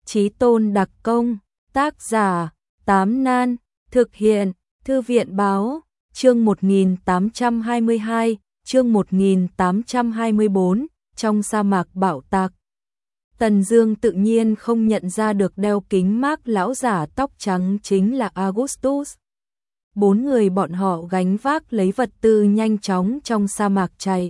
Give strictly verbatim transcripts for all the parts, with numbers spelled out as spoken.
Chí Tôn đặc công, tác giả, Tám Nan, thực hiện, Thư viện báo, chương một nghìn tám trăm hai mươi hai, chương một nghìn tám trăm hai mươi bốn, trong sa mạc bạo tạc. Tần Dương tự nhiên không nhận ra được đeo kính mác lão giả tóc trắng chính là Augustus. Bốn người bọn họ gánh vác lấy vật tư nhanh chóng trong sa mạc chạy.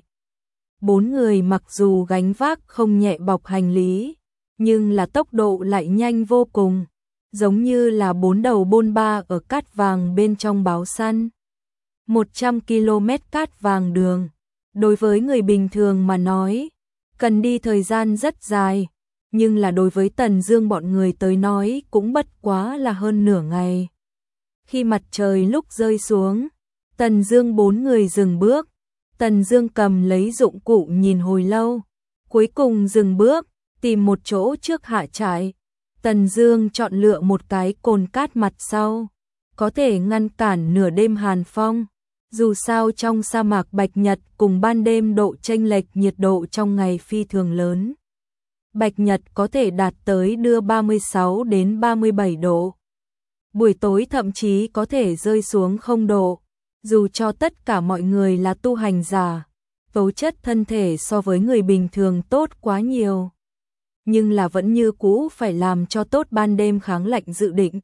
Bốn người mặc dù gánh vác không nhẹ bọc hành lý, nhưng là tốc độ lại nhanh vô cùng, giống như là bốn đầu bôn ba ở cát vàng bên trong báo săn. một trăm ki lô mét cát vàng đường, đối với người bình thường mà nói, cần đi thời gian rất dài, nhưng là đối với Tần Dương bọn người tới nói cũng bất quá là hơn nửa ngày. Khi mặt trời lúc rơi xuống, Tần Dương bốn người dừng bước. Tần Dương cầm lấy dụng cụ nhìn hồi lâu, cuối cùng dừng bước, tìm một chỗ trước hạ trại. Tần Dương chọn lựa một cái cồn cát mặt sau, có thể ngăn cản nửa đêm hàn phong. Dù sao trong sa mạc Bạch Nhật cùng ban đêm độ chênh lệch nhiệt độ trong ngày phi thường lớn. Bạch Nhật có thể đạt tới đưa ba mươi sáu đến ba mươi bảy độ. Buổi tối thậm chí có thể rơi xuống không độ. Dù cho tất cả mọi người là tu hành giả, tố chất thân thể so với người bình thường tốt quá nhiều, nhưng là vẫn như cũ phải làm cho tốt ban đêm kháng lạnh dự định.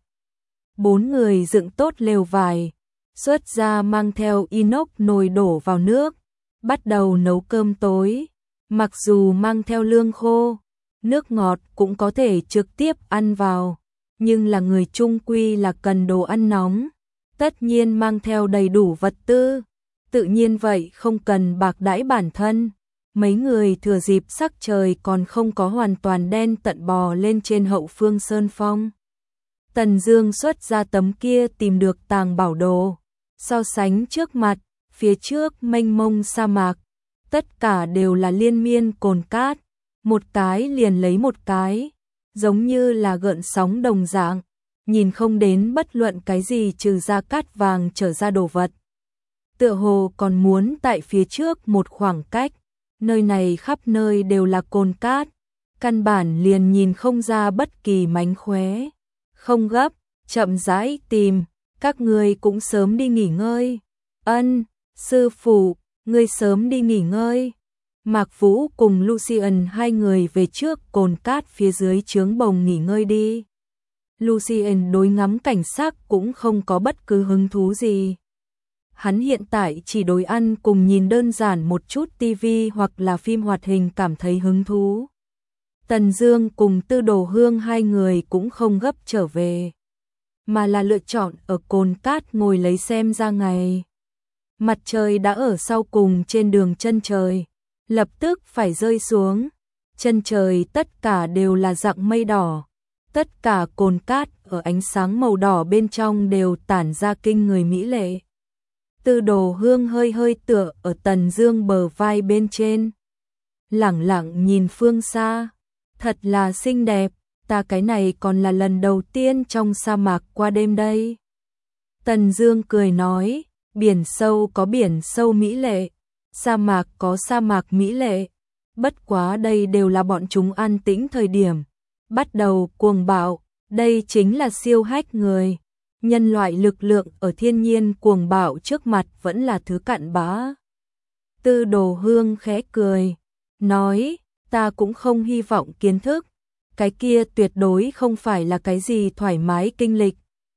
Bốn người dựng tốt lều vải, xuất ra mang theo inox nồi đổ vào nước, bắt đầu nấu cơm tối. Mặc dù mang theo lương khô, nước ngọt cũng có thể trực tiếp ăn vào, nhưng là người chung quy là cần đồ ăn nóng. Tất nhiên mang theo đầy đủ vật tư, tự nhiên vậy không cần bạc đãi bản thân. Mấy người thừa dịp sắc trời còn không có hoàn toàn đen tận bò lên trên hậu phương sơn phong. Tần Dương xuất ra tấm kia tìm được tàng bảo đồ, so sánh trước mặt, phía trước mênh mông sa mạc, tất cả đều là liên miên cồn cát, một cái liền lấy một cái, giống như là gợn sóng đồng dạng. Nhìn không đến bất luận cái gì trừ ra cát vàng trở ra đồ vật. Tựa hồ còn muốn tại phía trước một khoảng cách, nơi này khắp nơi đều là cồn cát, căn bản liền nhìn không ra bất kỳ mánh khóe. Không gấp, chậm rãi tìm, các ngươi cũng sớm đi nghỉ ngơi. Ân, sư phụ, ngươi sớm đi nghỉ ngơi. Mạc Vũ cùng Lucian hai người về trước cồn cát phía dưới trướng bồng nghỉ ngơi đi. Lucian đối ngắm cảnh sắc cũng không có bất cứ hứng thú gì. Hắn hiện tại chỉ đối ăn cùng nhìn đơn giản một chút tivi hoặc là phim hoạt hình cảm thấy hứng thú. Tần Dương cùng Tư Đồ Hương hai người cũng không gấp trở về, mà là lựa chọn ở cồn cát ngồi lấy xem ra ngày. Mặt trời đã ở sau cùng trên đường chân trời, lập tức phải rơi xuống. Chân trời tất cả đều là dạng mây đỏ. Tất cả cồn cát ở ánh sáng màu đỏ bên trong đều tản ra kinh người mỹ lệ. Tư Đồ Hương hơi hơi tựa ở Tần Dương bờ vai bên trên, lẳng lặng nhìn phương xa, thật là xinh đẹp, ta cái này còn là lần đầu tiên trong sa mạc qua đêm đây. Tần Dương cười nói, biển sâu có biển sâu mỹ lệ, sa mạc có sa mạc mỹ lệ, bất quá đây đều là bọn chúng an tĩnh thời điểm. Bắt đầu cuồng bạo, đây chính là siêu hách người. Nhân loại lực lượng ở thiên nhiên cuồng bạo trước mặt vẫn là thứ cặn bã. Tư Đồ Hương khẽ cười, nói, ta cũng không hy vọng kiến thức, cái kia tuyệt đối không phải là cái gì thoải mái kinh lịch.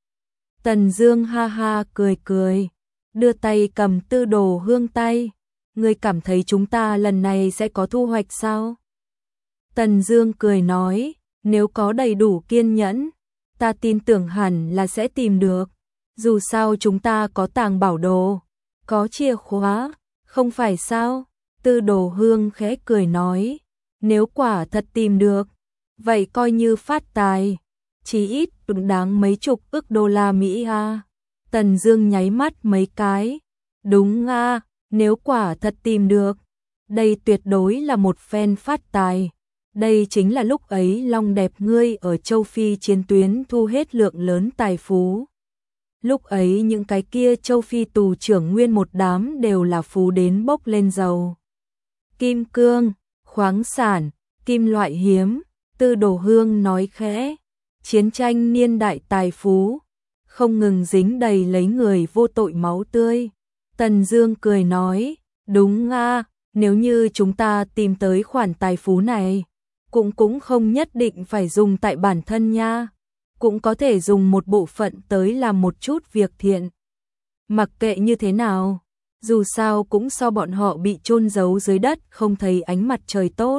Tần Dương ha ha cười cười, đưa tay cầm Tư Đồ Hương tay, ngươi cảm thấy chúng ta lần này sẽ có thu hoạch sao? Tần Dương cười nói, nếu có đầy đủ kiên nhẫn, ta tin tưởng hẳn là sẽ tìm được. Dù sao chúng ta có tàng bảo đồ, có chìa khóa, không phải sao? Tư Đồ Hương khẽ cười nói, nếu quả thật tìm được, vậy coi như phát tài, chỉ ít cũng đáng mấy chục ức đô la Mỹ a. Tần Dương nháy mắt mấy cái, đúng a, nếu quả thật tìm được, đây tuyệt đối là một phen phát tài. Đây chính là lúc ấy Long Đẹp ngươi ở châu Phi chiến tuyến thu hết lượng lớn tài phú. Lúc ấy những cái kia châu Phi tù trưởng nguyên một đám đều là phú đến bốc lên dầu. Kim cương, khoáng sản, kim loại hiếm, Tư Đồ Hương nói khẽ, chiến tranh niên đại tài phú, không ngừng dính đầy lấy người vô tội máu tươi. Tần Dương cười nói, đúng a, nếu như chúng ta tìm tới khoản tài phú này, cũng cũng không nhất định phải dùng tại bản thân nha, cũng có thể dùng một bộ phận tới làm một chút việc thiện. Mặc kệ như thế nào, dù sao cũng so bọn họ bị chôn giấu dưới đất không thấy ánh mặt trời tốt.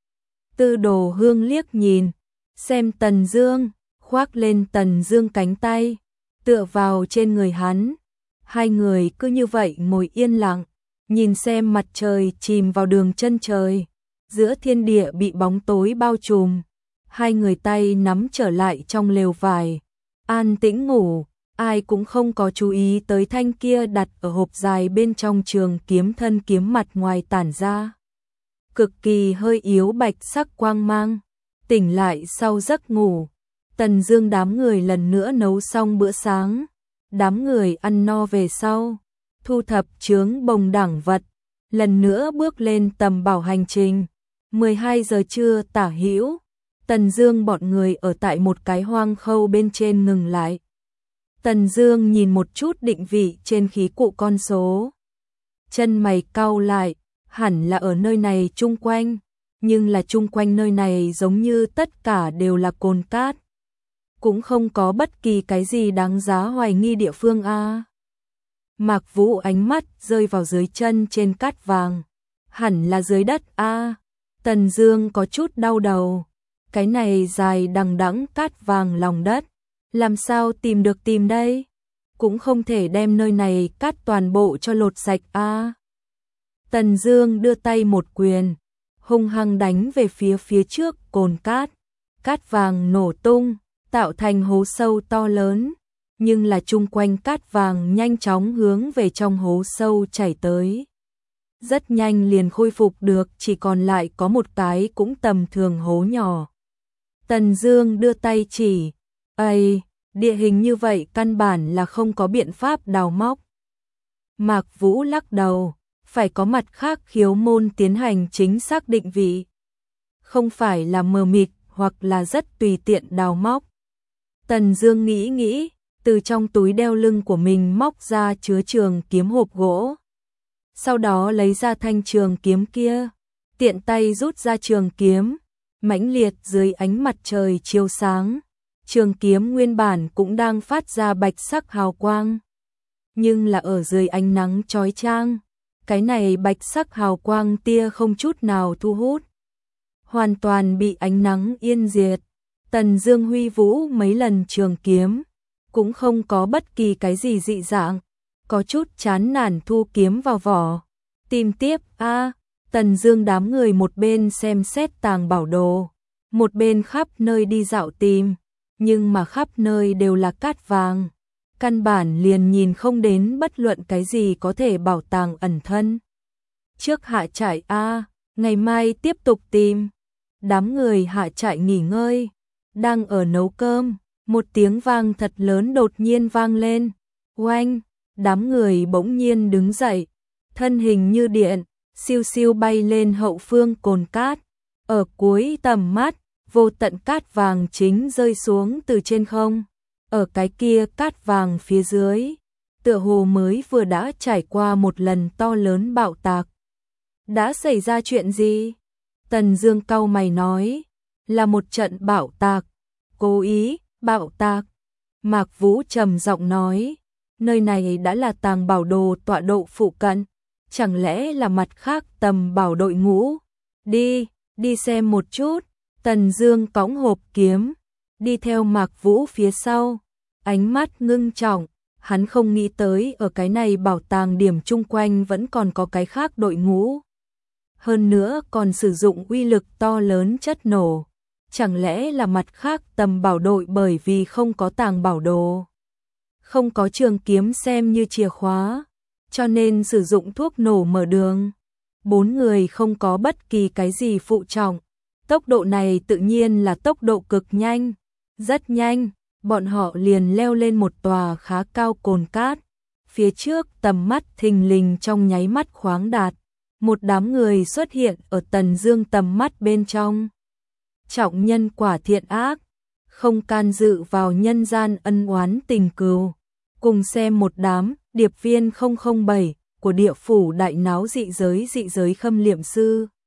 Tư Đồ Hương liếc nhìn, xem Tần Dương, khoác lên Tần Dương cánh tay, tựa vào trên người hắn. Hai người cứ như vậy ngồi yên lặng, nhìn xem mặt trời chìm vào đường chân trời, giữa thiên địa bị bóng tối bao trùm. Hai người tay nắm trở lại trong lều vải, an tĩnh ngủ, ai cũng không có chú ý tới thanh kia đặt ở hộp dài bên trong trường kiếm thân kiếm mặt ngoài tản ra cực kỳ hơi yếu bạch sắc quang mang. Tỉnh lại sau giấc ngủ, Tần Dương đám người lần nữa nấu xong bữa sáng. Đám người ăn no về sau, thu thập chướng bồng đẳng vật, lần nữa bước lên tầm bảo hành trình. mười hai giờ trưa tả hữu, Tần Dương bọn người ở tại một cái hoang khâu bên trên ngừng lại. Tần Dương nhìn một chút định vị trên khí cụ con số, chân mày cau lại, hẳn là ở nơi này chung quanh, nhưng là chung quanh nơi này giống như tất cả đều là cồn cát, cũng không có bất kỳ cái gì đáng giá hoài nghi địa phương a. Mạc Vũ ánh mắt rơi vào dưới chân trên cát vàng, hẳn là dưới đất a. Tần Dương có chút đau đầu, cái này dài đằng đẵng cát vàng lòng đất, làm sao tìm được tìm đây? Cũng không thể đem nơi này cát toàn bộ cho lột sạch a. Tần Dương đưa tay một quyền, hung hăng đánh về phía phía trước cồn cát, cát vàng nổ tung, tạo thành hố sâu to lớn, nhưng là chung quanh cát vàng nhanh chóng hướng về trong hố sâu chảy tới. Rất nhanh liền khôi phục được, chỉ còn lại có một cái cũng tầm thường hố nhỏ. Tần Dương đưa tay chỉ, "Ây, địa hình như vậy căn bản là không có biện pháp đào móc." Mạc Vũ lắc đầu, phải có mặt khác khiếu môn tiến hành chính xác định vị, không phải là mờ mịt hoặc là rất tùy tiện đào móc. Tần Dương nghĩ nghĩ, từ trong túi đeo lưng của mình móc ra chứa trường kiếm hộp gỗ. Sau đó lấy ra thanh trường kiếm kia, tiện tay rút ra trường kiếm, mãnh liệt dưới ánh mặt trời chiếu sáng. Trường kiếm nguyên bản cũng đang phát ra bạch sắc hào quang, nhưng là ở dưới ánh nắng chói chang, cái này bạch sắc hào quang tia không chút nào thu hút, hoàn toàn bị ánh nắng yên diệt. Tần Dương huy vũ mấy lần trường kiếm, cũng không có bất kỳ cái gì dị dạng, có chút chán nản thu kiếm vào vỏ. Tìm tiếp a. Tần Dương đám người một bên xem xét tàng bảo đồ, một bên khắp nơi đi dạo tìm, nhưng mà khắp nơi đều là cát vàng, căn bản liền nhìn không đến bất luận cái gì có thể bảo tàng ẩn thân. Trước hạ trại a, ngày mai tiếp tục tìm. Đám người hạ trại nghỉ ngơi, đang ở nấu cơm, một tiếng vang thật lớn đột nhiên vang lên. Oanh, đám người bỗng nhiên đứng dậy, thân hình như điện, siêu siêu bay lên hậu phương cồn cát. Ở cuối tầm mắt, vô tận cát vàng chính rơi xuống từ trên không. Ở cái kia cát vàng phía dưới, tựa hồ mới vừa đã trải qua một lần to lớn bạo tạc. Đã xảy ra chuyện gì? Tần Dương cau mày nói, là một trận bạo tạc. Cố ý, bạo tạc. Mạc Vũ trầm giọng nói, nơi này đã là tàng bảo đồ tọa độ phụ cận, chẳng lẽ là mặt khác tầm bảo đội ngũ? Đi, đi xem một chút. Tần Dương cõng hộp kiếm, đi theo Mạc Vũ phía sau, ánh mắt ngưng trọng, hắn không nghĩ tới ở cái này bảo tàng điểm chung quanh vẫn còn có cái khác đội ngũ. Hơn nữa còn sử dụng uy lực to lớn chất nổ, chẳng lẽ là mặt khác tầm bảo đội bởi vì không có tàng bảo đồ, không có trường kiếm xem như chìa khóa, cho nên sử dụng thuốc nổ mở đường. Bốn người không có bất kỳ cái gì phụ trọng, tốc độ này tự nhiên là tốc độ cực nhanh, rất nhanh, bọn họ liền leo lên một tòa khá cao cồn cát. Phía trước tầm mắt thình lình trong nháy mắt khoáng đạt, một đám người xuất hiện ở Tần Dương tầm mắt bên trong. trọng nhân quả thiện ác, không can dự vào nhân gian ân oán tình cừu. Cùng xem một đám điệp viên không không bảy của địa phủ đại náo dị giới dị giới Khâm Liệm Sư.